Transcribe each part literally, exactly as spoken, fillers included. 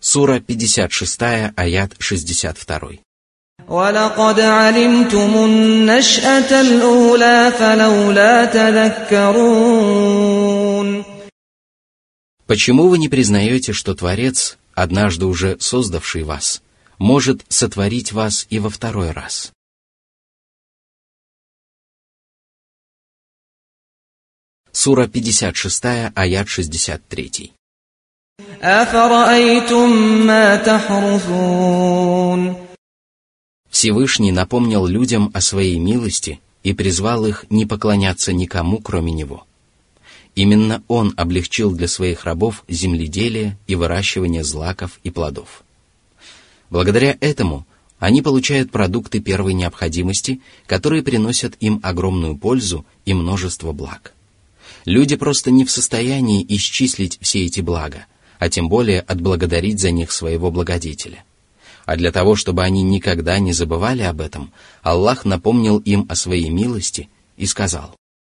Сура пятьдесят шесть, аят шестьдесят два. وَلَقَدْ عَلِمْتُمُ النَّشْأَةَ الْأُولَى فَلَوْلَا تَذَكَّرُونَ. Почему вы не признаете, что Творец, однажды уже создавший вас, может сотворить вас и во второй раз? Сура пятьдесят шесть, аят шестьдесят три. أَفَرَأَيْتُم مَّا تَحْرُثُونَ. Всевышний напомнил людям о своей милости и призвал их не поклоняться никому, кроме Него. Именно Он облегчил для своих рабов земледелие и выращивание злаков и плодов. Благодаря этому они получают продукты первой необходимости, которые приносят им огромную пользу и множество благ. Люди просто не в состоянии исчислить все эти блага, а тем более отблагодарить за них своего благодетеля. А для того, чтобы они никогда не забывали об этом, Аллах напомнил им о своей милости и сказал: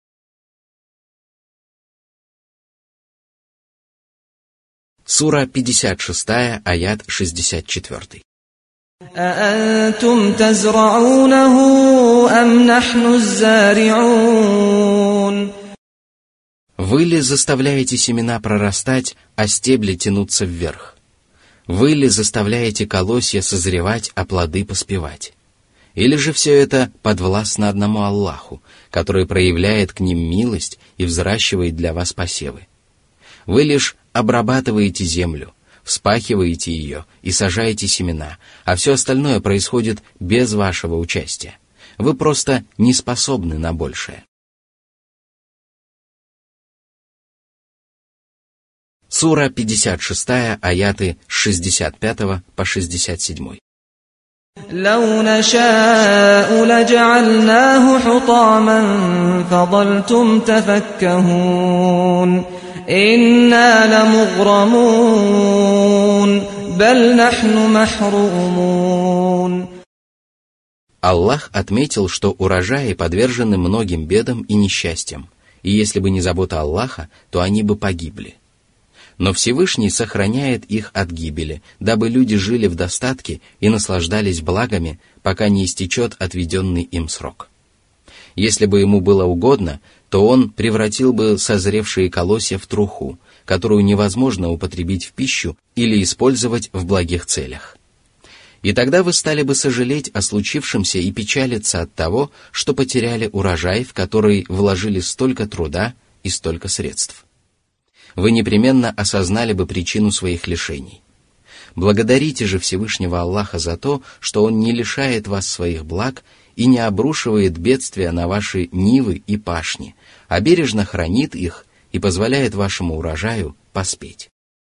Сура пятьдесят шесть, аят шестьдесят четыре. أَأَنْتُمْ تَزْرَعُونَهُ أَمْ نَحْنُ الزَّارِعُونَ. Вы ли заставляете семена прорастать, а стебли тянуться вверх? Вы ли заставляете колосья созревать, а плоды поспевать? Или же все это подвластно одному Аллаху, который проявляет к ним милость и взращивает для вас посевы? Вы лишь обрабатываете землю, вспахиваете ее и сажаете семена, а все остальное происходит без вашего участия. Вы просто не способны на большее. Сура пятьдесят шесть, аяты с шестьдесят пятого по шестьдесят семь. لَوْ نَشَاءُ لَجَعَلْنَاهُ حُطَامًا فَظَلْتُمْ تَفَكَّهُونَ إِنَّا لَمُغْرَمُونَ بَلْ نَحْنُ مَحْرُومُونَ. Аллах отметил, что урожаи подвержены многим бедам и несчастьям, и если бы не забота Аллаха, то они бы погибли. Но Всевышний сохраняет их от гибели, дабы люди жили в достатке и наслаждались благами, пока не истечет отведенный им срок. Если бы ему было угодно, то он превратил бы созревшие колосья в труху, которую невозможно употребить в пищу или использовать в благих целях. И тогда вы стали бы сожалеть о случившемся и печалиться от того, что потеряли урожай, в который вложили столько труда и столько средств. Вы непременно осознали бы причину своих лишений. Благодарите же Всевышнего Аллаха за то, что Он не лишает вас своих благ и не обрушивает бедствия на ваши нивы и пашни, а бережно хранит их и позволяет вашему урожаю поспеть.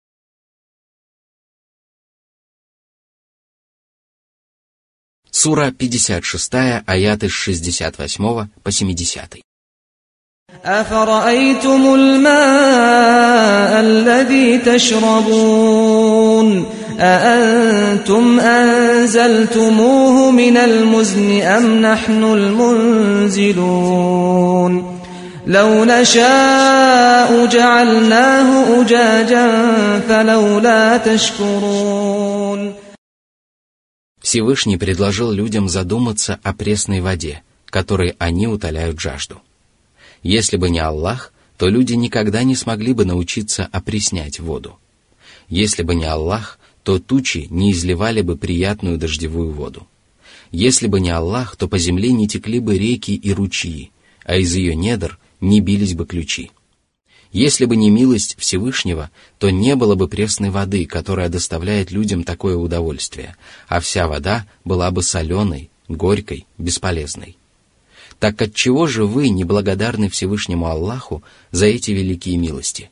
Сура пятьдесят шесть, аяты с шестьдесят восьмого по семидесятый. أَفَرَأَيْتُمُ الْمَاءَ الَّذِي تَشْرَبُونَ أَأَنْتُمْ أَنزَلْتُمُوهُ مِنَ الْمُزْنِ أَمْ نَحْنُ الْمُنزِلُونَ لَوْ نَشَاءُ جَعَلْنَاهُ أُجَاجًا فَلَوْلَا تَشْكُرُونَ. Всевышний предложил людям задуматься о пресной воде, которой они утоляют жажду. Если бы не Аллах, то люди никогда не смогли бы научиться опреснять воду. Если бы не Аллах, то тучи не изливали бы приятную дождевую воду. Если бы не Аллах, то по земле не текли бы реки и ручьи, а из ее недр не бились бы ключи. Если бы не милость Всевышнего, то не было бы пресной воды, которая доставляет людям такое удовольствие, а вся вода была бы соленой, горькой, бесполезной. Так отчего же вы не благодарны Всевышнему Аллаху за эти великие милости?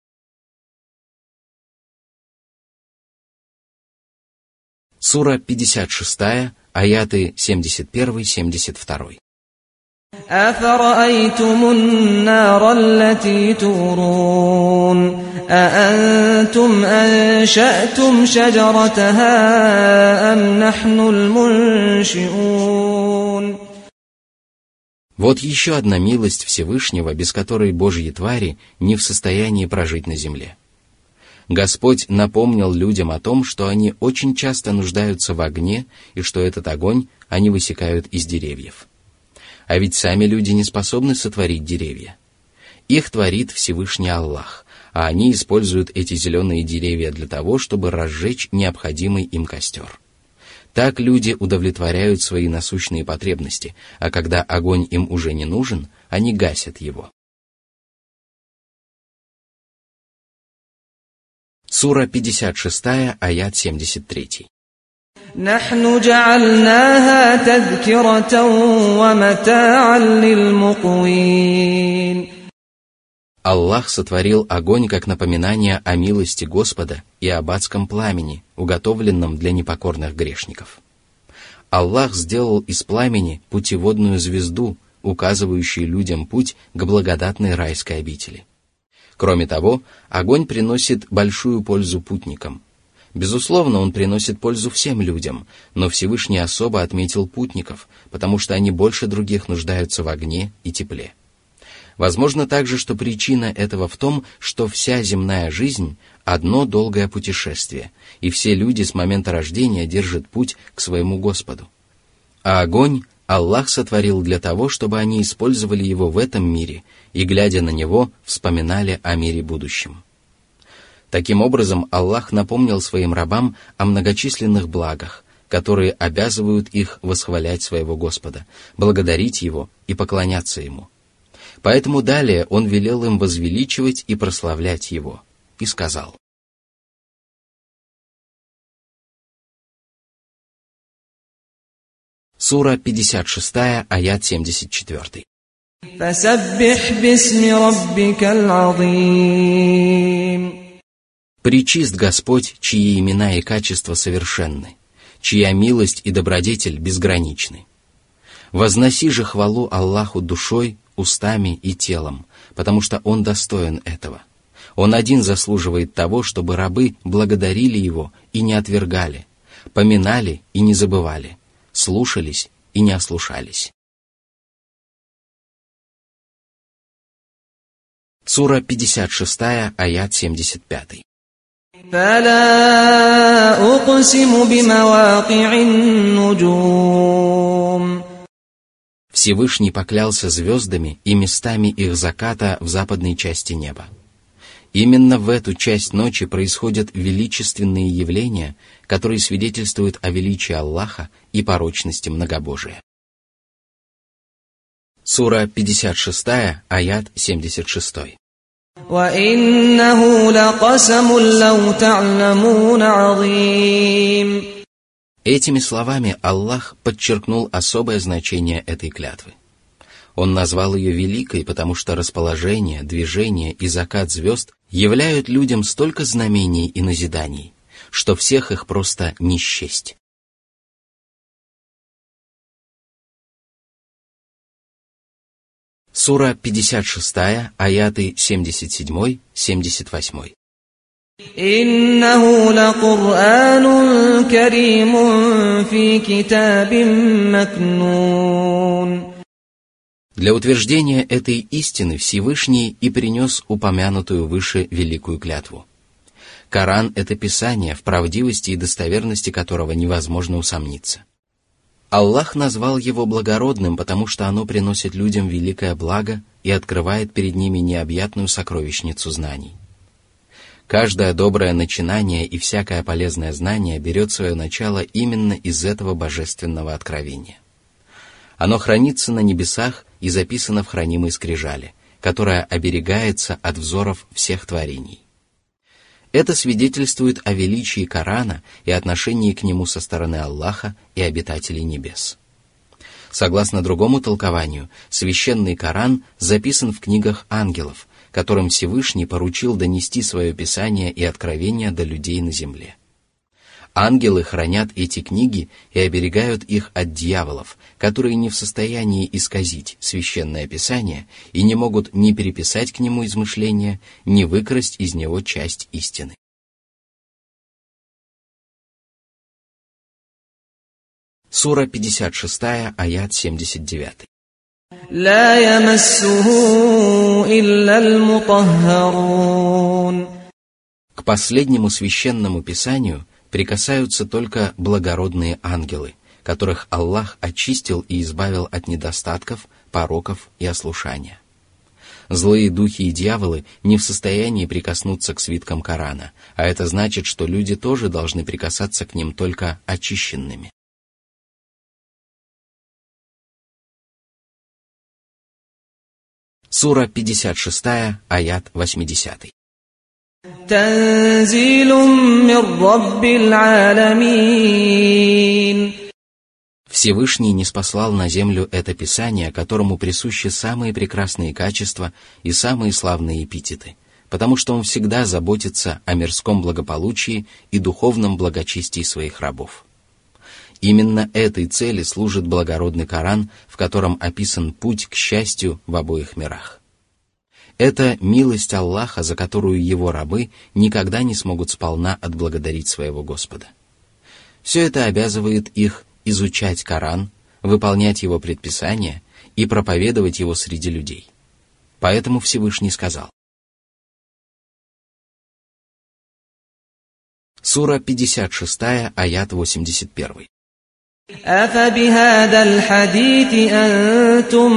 Сура пятьдесят шесть, аяты семьдесят один семьдесят два. أَفَرَأَيْتُمُ النَّارَ الَّتِي تُورُونَ أَأَنْتُمْ أَنشَأْتُمْ شَجَرَتَهَا أَمْ نَحْنُ الْمُنشِئُونَ. Вот еще одна милость Всевышнего, без которой Божьи твари не в состоянии прожить на земле. Господь напомнил людям о том, что они очень часто нуждаются в огне, и что этот огонь они высекают из деревьев. А ведь сами люди не способны сотворить деревья. Их творит Всевышний Аллах, а они используют эти зеленые деревья для того, чтобы разжечь необходимый им костер. Так люди удовлетворяют свои насущные потребности, а когда огонь им уже не нужен, они гасят его. Сура пятьдесят шесть, аят семьдесят три. نحن جعلناها تذكرة ومتاعا للمقوين. Аллах сотворил огонь как напоминание о милости Господа и об адском пламени, уготовленном для непокорных грешников. Аллах сделал из пламени путеводную звезду, указывающую людям путь к благодатной райской обители. Кроме того, огонь приносит большую пользу путникам. Безусловно, он приносит пользу всем людям, но Всевышний особо отметил путников, потому что они больше других нуждаются в огне и тепле. Возможно также, что причина этого в том, что вся земная жизнь – одно долгое путешествие, и все люди с момента рождения держат путь к своему Господу. А огонь Аллах сотворил для того, чтобы они использовали его в этом мире и, глядя на него, вспоминали о мире будущем. Таким образом, Аллах напомнил своим рабам о многочисленных благах, которые обязывают их восхвалять своего Господа, благодарить Его и поклоняться Ему. Поэтому далее Он велел им возвеличивать и прославлять Его, и сказал: Сура пятьдесят шесть, аят семьдесят четыре. فسبح باسم ربك العظيم. Пречист Господь, чьи имена и качества совершенны, чья милость и добродетель безграничны. Возноси же хвалу Аллаху душой, устами и телом, потому что Он достоин этого. Он один заслуживает того, чтобы рабы благодарили Его и не отвергали, поминали и не забывали, слушались и не ослушались. Сура пятьдесят шесть, аят семьдесят пять. فلا أقسم بمواقع النجوم. Всевышний поклялся звездами и местами их заката в западной части неба. Именно в эту часть ночи происходят величественные явления, которые свидетельствуют о величии Аллаха и порочности многобожия. Сура пятьдесят шесть, аят семьдесят шесть. وَإِنَّهُ لَقَسَمٌ لَوْ تَعْلَمُونَ عَظِيمٌ. Этими словами Аллах подчеркнул особое значение этой клятвы. Он назвал ее великой, потому что расположение, движение и закат звезд являют людям столько знамений и назиданий, что всех их просто не счесть. Сура пятьдесят шесть, аяты семьдесят семь — семьдесят восемь. إِنَّهُ لَقُرْآنٌ كَرِيمٌ فِي كِتَابٍ مَكْنُونٍ. Для утверждения этой истины Всевышний и принес упомянутую выше великую клятву. Коран — это писание, в правдивости и достоверности которого невозможно усомниться. Аллах назвал его благородным, потому что оно приносит людям великое благо и открывает перед ними необъятную сокровищницу знаний. Каждое доброе начинание и всякое полезное знание берет свое начало именно из этого божественного откровения. Оно хранится на небесах и записано в хранимой скрижали, которая оберегается от взоров всех творений. Это свидетельствует о величии Корана и отношении к нему со стороны Аллаха и обитателей небес. Согласно другому толкованию, священный Коран записан в книгах ангелов, которым Всевышний поручил донести свое писание и откровение до людей на земле. Ангелы хранят эти книги и оберегают их от дьяволов, которые не в состоянии исказить священное писание и не могут ни переписать к нему измышления, ни выкрасть из него часть истины. Сура пятьдесят шесть, аят семьдесят девять. لا يمسه إلا المطهرون. К последнему священному писанию прикасаются только благородные ангелы, которых Аллах очистил и избавил от недостатков, пороков и ослушания. Злые духи и дьяволы не в состоянии прикоснуться к свиткам Корана, а это значит, что люди тоже должны прикасаться к ним только очищенными. Сура пятьдесят шесть, аят восемьдесят. Танзилум мир Раббил Аламин. Всевышний ниспослал на землю это писание, которому присущи самые прекрасные качества и самые славные эпитеты, потому что он всегда заботится о мирском благополучии и духовном благочестии своих рабов. Именно этой цели служит благородный Коран, в котором описан путь к счастью в обоих мирах. Это милость Аллаха, за которую его рабы никогда не смогут сполна отблагодарить своего Господа. Все это обязывает их изучать Коран, выполнять его предписания и проповедовать его среди людей. Поэтому Всевышний сказал. Сура пятьдесят шесть, аят восемьдесят один. أَفَبِهَذَا الْحَدِيثِ أَنْتُمْ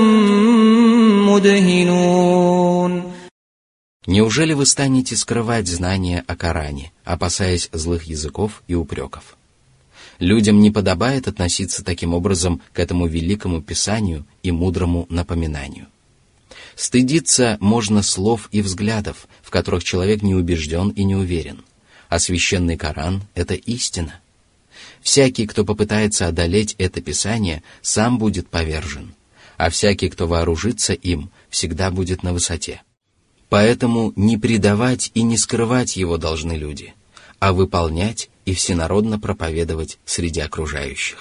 مُدْهِنُونَ. Неужели вы станете скрывать знания о Коране, опасаясь злых языков и упреков? Людям не подобает относиться таким образом к этому великому писанию и мудрому напоминанию. Стыдиться можно слов и взглядов, в которых человек не убежден и не уверен, а священный Коран — это истина. Всякий, кто попытается одолеть это писание, сам будет повержен, а всякий, кто вооружится им, всегда будет на высоте. Поэтому не предавать и не скрывать его должны люди, а выполнять и всенародно проповедовать среди окружающих.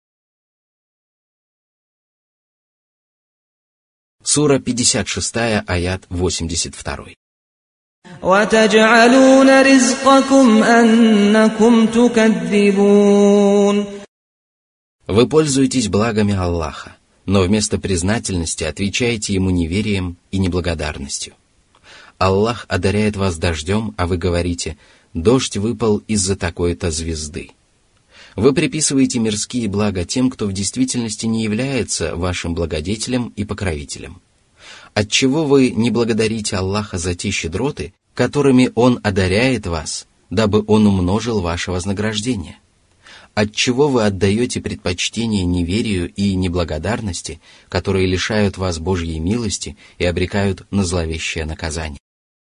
Сура пятьдесят шесть, аят восемьдесят два. وَتَجْعَلُونَ رِزْقَكُمْ أَنَّكُمْ تُكَذِّبُونَ. Вы пользуетесь благами Аллаха, но вместо признательности отвечаете Ему неверием и неблагодарностью. Аллах одаряет вас дождем, а вы говорите: «Дождь выпал из-за такой-то звезды». Вы приписываете мирские блага тем, кто в действительности не является вашим благодетелем и покровителем. Отчего вы не благодарите Аллаха за те щедроты, которыми Он одаряет вас, дабы Он умножил ваше вознаграждение? Отчего вы отдаете предпочтение неверию и неблагодарности, которые лишают вас Божьей милости и обрекают на зловещее наказание?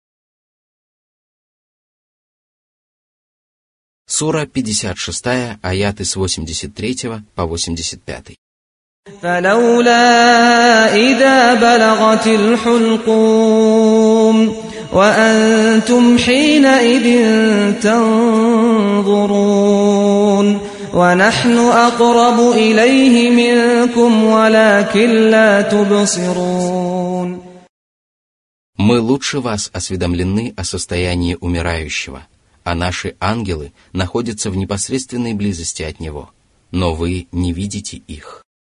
Сура пятьдесят шесть, аяты с восемьдесят третьего по восемьдесят пятый. فلولا إذا بلغت الحلقوم وأنتم حينئذ تنظرون ونحن أقرب إليه منكم ولكن لا تبصرون. Мы лучше вас осведомлены о состоянии умирающего, а наши ангелы находятся в непосредственной близости от него, но вы не видите их.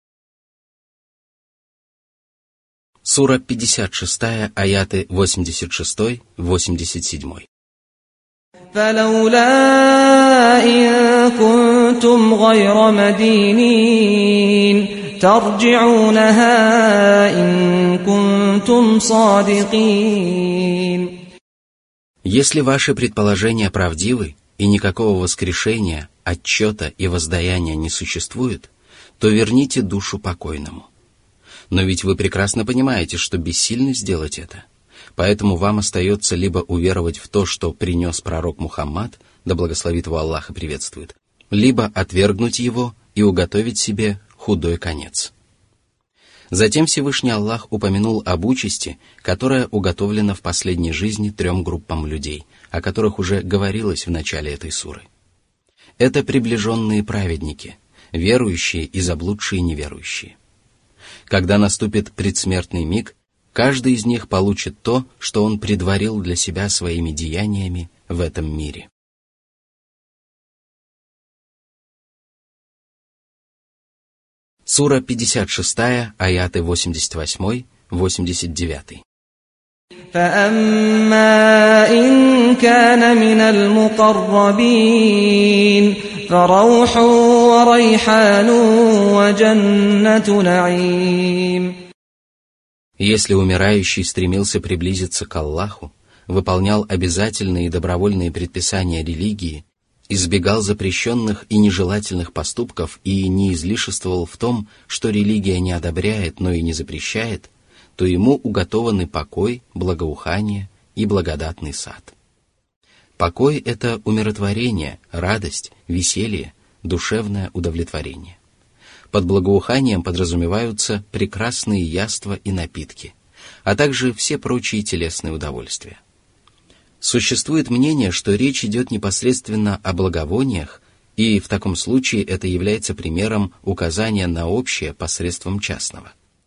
Сура пятьдесят шесть, аяты восемьдесят шесть восемьдесят семь. فلولا إن كنتم غير مدينين ترجعونها إن كنتم صادقين. Если ваши предположения правдивы и никакого воскрешения, отчета и воздаяния не существует, то верните душу покойному. Но ведь вы прекрасно понимаете, что бессильны сделать это. Поэтому вам остается либо уверовать в то, что принес пророк Мухаммад, да благословит его Аллах и приветствует, либо отвергнуть его и уготовить себе худой конец. Затем Всевышний Аллах упомянул об участи, которая уготовлена в последней жизни трем группам людей, о которых уже говорилось в начале этой суры. Это приближенные праведники, верующие и заблудшие неверующие. Когда наступит предсмертный миг, каждый из них получит то, что он предварил для себя своими деяниями в этом мире. Сура пятьдесят шесть, аяты восемьдесят восемь восемьдесят девять. فأما إن كان من المقربين فروح وريحان وجنة نعيم. Если умирающий стремился приблизиться к Аллаху, выполнял обязательные и добровольные предписания религии, избегал запрещенных и нежелательных поступков и не излишествовал в том, что религия не одобряет, но и не запрещает, то ему уготованы покой, благоухание и благодатный сад. Покой — это умиротворение, радость, веселье, душевное удовлетворение. Под благоуханием подразумеваются прекрасные яства и напитки, а также все прочие телесные удовольствия. Существует мнение, что речь идет непосредственно о благовониях, и в таком случае это является примером указания на общее посредством частного.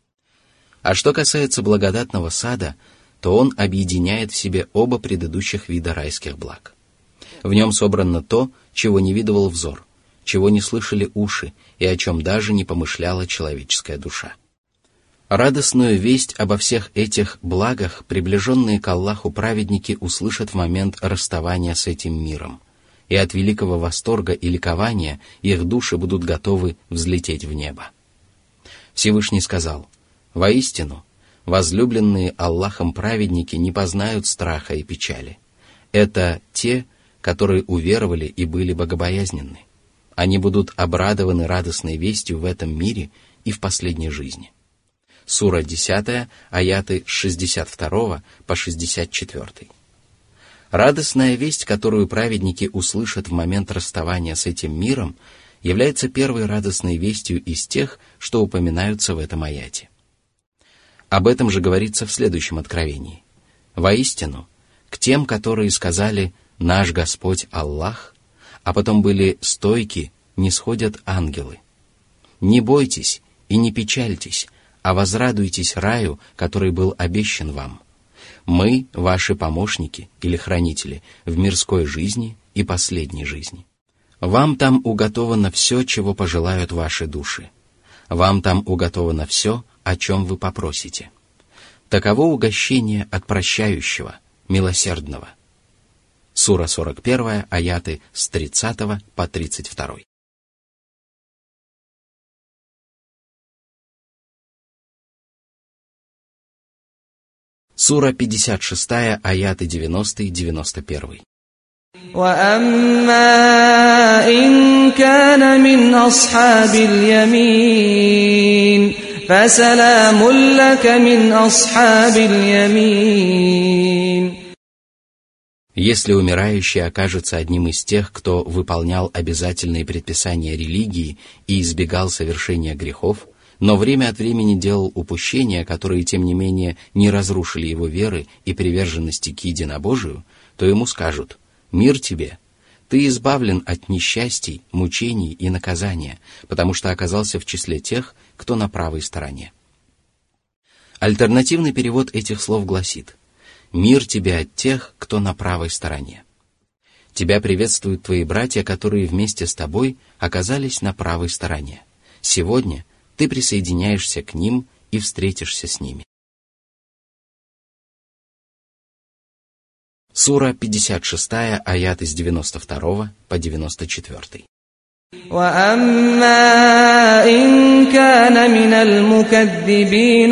А что касается благодатного сада, то он объединяет в себе оба предыдущих вида райских благ. В нем собрано то, чего не видывал взор, чего не слышали уши и о чем даже не помышляла человеческая душа. Радостную весть обо всех этих благах приближенные к Аллаху праведники услышат в момент расставания с этим миром, и от великого восторга и ликования их души будут готовы взлететь в небо. Всевышний сказал: «Воистину, возлюбленные Аллахом праведники не познают страха и печали. Это те, которые уверовали и были богобоязненны. Они будут обрадованы радостной вестью в этом мире и в последней жизни». Сура десятая, аяты с шестьдесят второго по шестьдесят четвёртый. Радостная весть, которую праведники услышат в момент расставания с этим миром, является первой радостной вестью из тех, что упоминаются в этом аяте. Об этом же говорится в следующем откровении. «Воистину, к тем, которые сказали «Наш Господь Аллах», а потом были стойки, нисходят ангелы. Не бойтесь и не печальтесь, а возрадуйтесь раю, который был обещан вам. Мы, ваши помощники или хранители в мирской жизни и последней жизни. Вам там уготовано все, чего пожелают ваши души. Вам там уготовано все, о чем вы попросите. Таково угощение от прощающего, милосердного». Сура сорок первая, аяты с тридцатого по тридцать второй. Сура пятьдесят шестая, аяты девяностый девяносто первый. وَأَمَّا إِن كَانَ مِنْ أَصْحَابِ الْيَمِينِ فَسَلَامٌ لَكَ مِنْ أَصْحَابِ الْيَمِينِ. Если умирающий окажется одним из тех, кто выполнял обязательные предписания религии и избегал совершения грехов, но время от времени делал упущения, которые, тем не менее, не разрушили его веры и приверженности к единобожию, то ему скажут: «Мир тебе! Ты избавлен от несчастий, мучений и наказания, потому что оказался в числе тех, кто на правой стороне». Альтернативный перевод этих слов гласит: «Мир тебе от тех, кто на правой стороне». Тебя приветствуют твои братья, которые вместе с тобой оказались на правой стороне. Сегодня ты присоединяешься к ним и встретишься с ними. Сура пятьдесят шестая, аяты с девяносто второго по девяносто четвёртый. وَأَمَّا إِن كَانَ مِنَ الْمُكَذِّبِينَ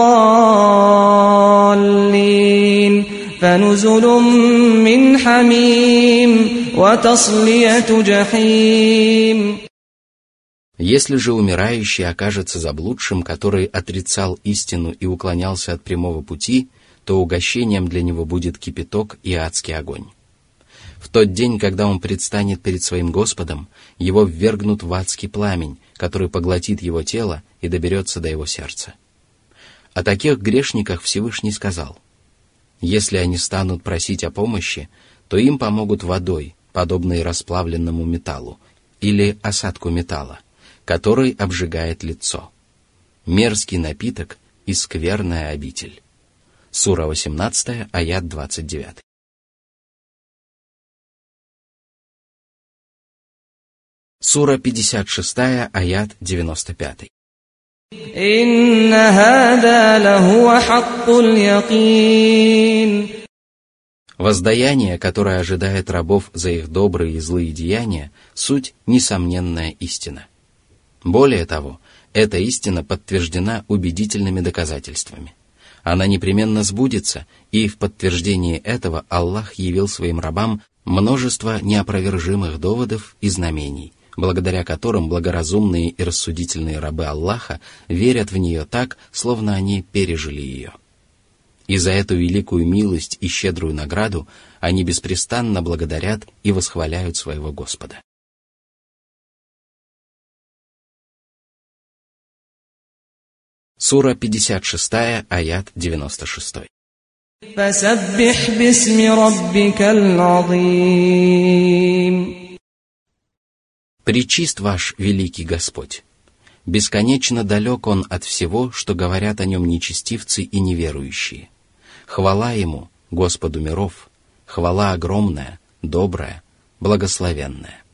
الضَّالِّينَ فَنُزُلٌ مِّنْ حَمِيمٍ وَتَصْلِيَةُ جَحِيمٍ. Если же умирающий окажется заблудшим, который отрицал истину и уклонялся от прямого пути, то угощением для него будет кипяток и адский огонь. В тот день, когда он предстанет перед своим Господом, его ввергнут в адский пламень, который поглотит его тело и доберется до его сердца. О таких грешниках Всевышний сказал: «Если они станут просить о помощи, то им помогут водой, подобной расплавленному металлу, или осадку металла, который обжигает лицо. Мерзкий напиток и скверная обитель». Сура восемнадцатая, аят двадцать девятый. Сура пятьдесят шестая, аят девяносто пятый. إن هذا لهو حق اليقين. Воздаяние, которое ожидает рабов за их добрые и злые деяния, суть несомненная истина. Более того, эта истина подтверждена убедительными доказательствами. Она непременно сбудется, и в подтверждении этого Аллах явил своим рабам множество неопровержимых доводов и знамений, благодаря которым благоразумные и рассудительные рабы Аллаха верят в нее так, словно они пережили ее. И за эту великую милость и щедрую награду они беспрестанно благодарят и восхваляют своего Господа. Сура пятьдесят шесть, аят девяносто шесть. فسبح باسم ربك العظيم. Пречист ваш великий Господь. Бесконечно далек Он от всего, что говорят о Нем нечестивцы и неверующие. Хвала Ему, Господу миров, хвала огромная, добрая, благословенная.